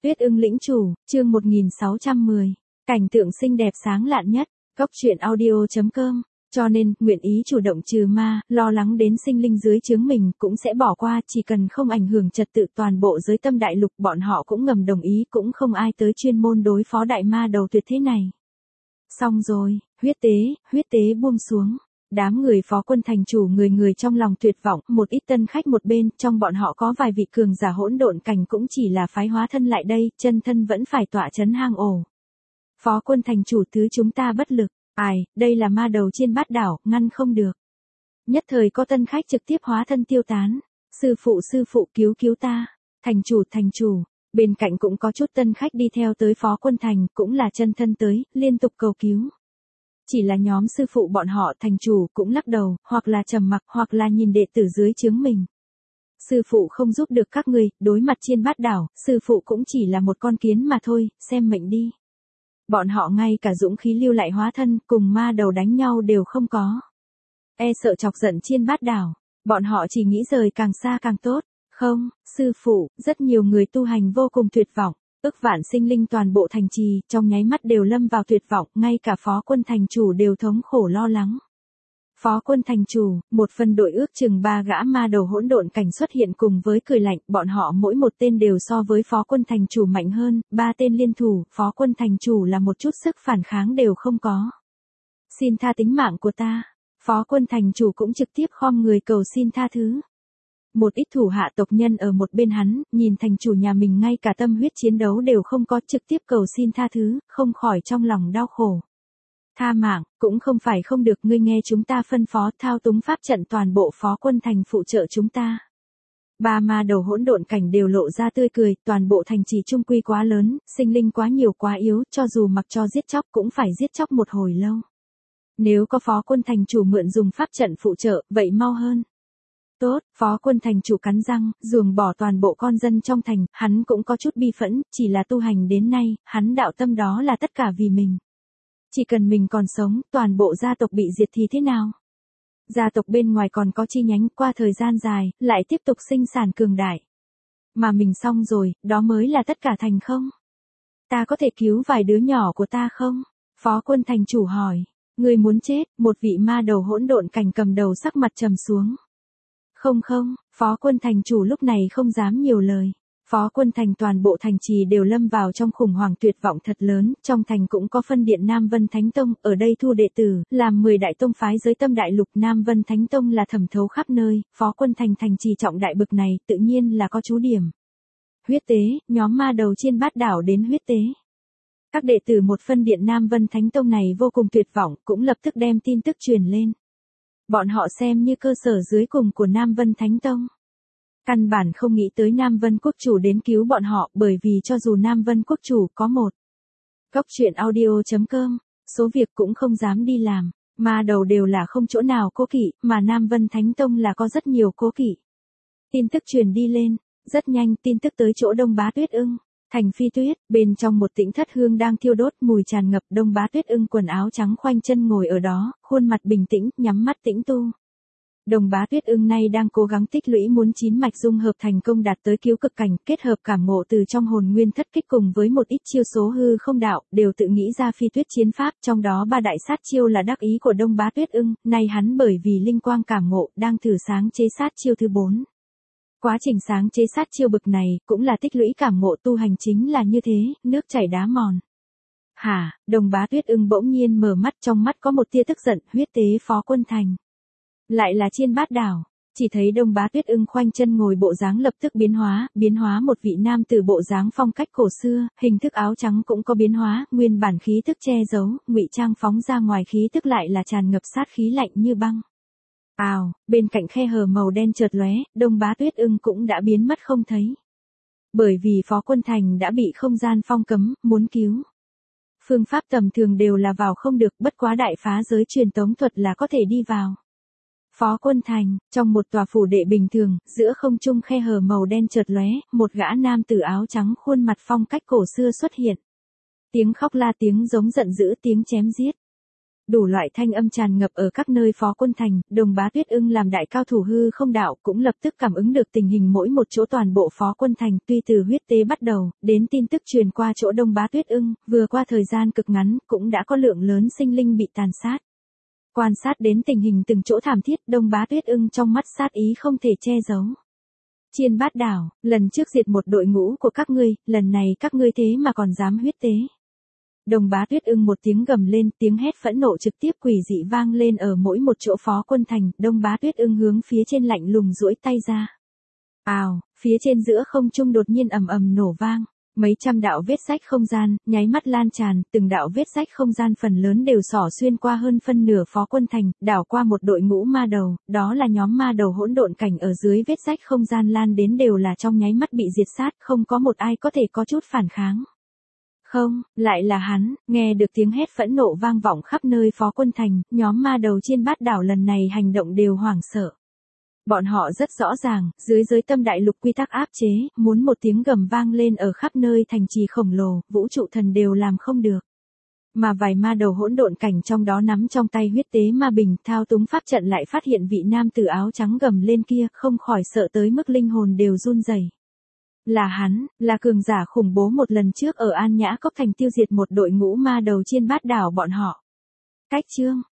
Tuyết ưng lĩnh chủ, chương 1610. Cảnh tượng xinh đẹp sáng lạn nhất. Góc truyện audio.com. Cho nên, nguyện ý chủ động trừ ma, lo lắng đến sinh linh dưới chướng mình, cũng sẽ bỏ qua, chỉ cần không ảnh hưởng trật tự toàn bộ giới tâm đại lục, bọn họ cũng ngầm đồng ý, cũng không ai tới chuyên môn đối phó đại ma đầu tuyệt thế này. Xong rồi, huyết tế buông xuống. Đám người Phó Quân thành chủ người người trong lòng tuyệt vọng, một ít tân khách một bên, trong bọn họ có vài vị cường giả hỗn độn cảnh cũng chỉ là phái hóa thân lại đây, chân thân vẫn phải tọa chấn hang ổ. Phó Quân thành chủ thứ chúng ta bất lực, đây là ma đầu trên bát đảo, ngăn không được. Nhất thời có tân khách trực tiếp hóa thân tiêu tán, sư phụ cứu ta, thành chủ. Bên cạnh cũng có chút tân khách đi theo tới Phó Quân thành, cũng là chân thân tới, liên tục cầu cứu. Chỉ là nhóm sư phụ bọn họ thành chủ cũng lắc đầu, hoặc là trầm mặc, hoặc là nhìn đệ tử dưới chướng mình. Sư phụ không giúp được các ngươi, đối mặt trên bát đảo, sư phụ cũng chỉ là một con kiến mà thôi, xem mệnh đi. Bọn họ ngay cả dũng khí lưu lại hóa thân, cùng ma đầu đánh nhau đều không có. E sợ chọc giận trên bát đảo, bọn họ chỉ nghĩ rời càng xa càng tốt. Không, sư phụ, rất nhiều người tu hành vô cùng tuyệt vọng. Ức vạn sinh linh toàn bộ thành trì, trong nháy mắt đều lâm vào tuyệt vọng, ngay cả Phó Quân thành chủ đều thống khổ lo lắng. Phó Quân thành chủ, một phần đội ước chừng 3 gã ma đầu hỗn độn cảnh xuất hiện cùng với cười lạnh, bọn họ mỗi một tên đều so với Phó Quân thành chủ mạnh hơn, 3 tên liên thủ, Phó Quân thành chủ là một chút sức phản kháng đều không có. Xin tha tính mạng của ta. Phó Quân thành chủ cũng trực tiếp khom người cầu xin tha thứ. Một ít thủ hạ tộc nhân ở một bên hắn, nhìn thành chủ nhà mình ngay cả tâm huyết chiến đấu đều không có, trực tiếp cầu xin tha thứ, không khỏi trong lòng đau khổ. Tha mạng, cũng không phải không được, ngươi nghe chúng ta phân phó, thao túng pháp trận toàn bộ Phó Quân thành phụ trợ chúng ta. 3 ma đầu hỗn độn cảnh đều lộ ra tươi cười, toàn bộ thành trì trung quy quá lớn, sinh linh quá nhiều quá yếu, cho dù mặc cho giết chóc cũng phải giết chóc một hồi lâu. Nếu có Phó Quân thành chủ mượn dùng pháp trận phụ trợ, vậy mau hơn. Tốt, Phó Quân thành chủ cắn răng, ruồng bỏ toàn bộ con dân trong thành, hắn cũng có chút bi phẫn, chỉ là tu hành đến nay, hắn đạo tâm đó là tất cả vì mình. Chỉ cần mình còn sống, toàn bộ gia tộc bị diệt thì thế nào? Gia tộc bên ngoài còn có chi nhánh, qua thời gian dài, lại tiếp tục sinh sản cường đại. Mà mình xong rồi, đó mới là tất cả thành không? Ta có thể cứu vài đứa nhỏ của ta không? Phó Quân thành chủ hỏi. Người muốn chết, một vị ma đầu hỗn độn cảnh cầm đầu sắc mặt trầm xuống. Không, Phó Quân thành chủ lúc này không dám nhiều lời. Phó Quân thành toàn bộ thành trì đều lâm vào trong khủng hoảng tuyệt vọng thật lớn, trong thành cũng có phân điện Nam Vân Thánh Tông, ở đây thu đệ tử, làm 10 đại tông phái giới tâm đại lục. Nam Vân Thánh Tông là thẩm thấu khắp nơi, Phó Quân thành thành trì trọng đại bực này, tự nhiên là có chú điểm. Huyết tế, nhóm ma đầu trên bát đảo đến huyết tế. Các đệ tử một phân điện Nam Vân Thánh Tông này vô cùng tuyệt vọng, cũng lập tức đem tin tức truyền lên. Bọn họ xem như cơ sở dưới cùng của Nam Vân Thánh Tông. Căn bản không nghĩ tới Nam Vân Quốc Chủ đến cứu bọn họ, bởi vì cho dù Nam Vân Quốc Chủ có một góc truyện audio.com, số việc cũng không dám đi làm, ma đầu đều là không chỗ nào cố kỵ, mà Nam Vân Thánh Tông là có rất nhiều cố kỵ. Tin tức truyền đi lên, rất nhanh tin tức tới chỗ Đông Bá Tuyết Ưng. Thành Phi Tuyết, bên trong một tĩnh thất hương đang thiêu đốt, mùi tràn ngập. Đông Bá Tuyết Ưng quần áo trắng khoanh chân ngồi ở đó, khuôn mặt bình tĩnh, nhắm mắt tĩnh tu. Đông Bá Tuyết Ưng nay đang cố gắng tích lũy muốn 9 mạch dung hợp thành công đạt tới cứu cực cảnh, kết hợp cảm ngộ từ trong hồn nguyên thất kích cùng với một ít chiêu số hư không đạo, đều tự nghĩ ra phi tuyết chiến pháp, trong đó 3 đại sát chiêu là đắc ý của Đông Bá Tuyết Ưng, nay hắn bởi vì linh quang cảm ngộ, đang thử sáng chế sát chiêu thứ 4. Quá trình sáng chế sát chiêu bực này, cũng là tích lũy cảm ngộ, tu hành chính là như thế, nước chảy đá mòn. Đông Bá Tuyết Ưng bỗng nhiên mở mắt, trong mắt có một tia tức giận, huyết tế Phó Quân thành. Lại là trên bát đảo, chỉ thấy Đông Bá Tuyết Ưng khoanh chân ngồi bộ dáng lập tức biến hóa một vị nam tử bộ dáng phong cách cổ xưa, hình thức áo trắng cũng có biến hóa, nguyên bản khí tức che giấu, ngụy trang phóng ra ngoài khí tức lại là tràn ngập sát khí lạnh như băng. Bên cạnh khe hở màu đen chợt lóe, Đông Bá Tuyết Ưng cũng đã biến mất không thấy. Bởi vì Phó Quân thành đã bị không gian phong cấm, muốn cứu. Phương pháp tầm thường đều là vào không được, bất quá đại phá giới truyền tống thuật là có thể đi vào. Phó Quân thành, trong một tòa phủ đệ bình thường, giữa không trung khe hở màu đen chợt lóe, một gã nam tử áo trắng khuôn mặt phong cách cổ xưa xuất hiện. Tiếng khóc la, tiếng giống giận dữ, tiếng chém giết. Đủ loại thanh âm tràn ngập ở các nơi Phó Quân Thành, Đồng Bá Tuyết Ưng làm đại cao thủ hư không đạo cũng lập tức cảm ứng được tình hình mỗi một chỗ toàn bộ Phó Quân Thành, tuy từ huyết tế bắt đầu, đến tin tức truyền qua chỗ Đông Bá Tuyết Ưng, vừa qua thời gian cực ngắn, cũng đã có lượng lớn sinh linh bị tàn sát. Quan sát đến tình hình từng chỗ thảm thiết, Đông Bá Tuyết Ưng trong mắt sát ý không thể che giấu. Chiên Bát Đảo, lần trước diệt một đội ngũ của các ngươi, lần này các ngươi thế mà còn dám huyết tế. Đồng Bá Tuyết Ưng một tiếng gầm lên, tiếng hét phẫn nộ trực tiếp quỷ dị vang lên ở mỗi một chỗ Phó Quân Thành, Đông Bá Tuyết Ưng hướng phía trên lạnh lùng duỗi tay ra. Ào, phía trên giữa không trung đột nhiên ầm ầm nổ vang, mấy trăm đạo vết rách không gian, nháy mắt lan tràn, từng đạo vết rách không gian phần lớn đều xỏ xuyên qua hơn phân nửa Phó Quân Thành, đảo qua một đội ngũ ma đầu, đó là nhóm ma đầu hỗn độn cảnh ở dưới vết rách không gian lan đến đều là trong nháy mắt bị diệt sát, không có một ai có thể có chút phản kháng. Không, lại là hắn, nghe được tiếng hét phẫn nộ vang vọng khắp nơi Phó Quân Thành, nhóm ma đầu Chiên Bát Đảo lần này hành động đều hoảng sợ. Bọn họ rất rõ ràng, dưới giới tâm đại lục quy tắc áp chế, muốn một tiếng gầm vang lên ở khắp nơi thành trì khổng lồ, vũ trụ thần đều làm không được. Mà vài ma đầu hỗn độn cảnh trong đó nắm trong tay huyết tế ma bình, thao túng pháp trận lại phát hiện vị nam tử áo trắng gầm lên kia, không khỏi sợ tới mức linh hồn đều run rẩy. Là hắn, là cường giả khủng bố một lần trước ở An Nhã Cốc Thành tiêu diệt một đội ngũ ma đầu Chiên Bát Đảo bọn họ. Cách chương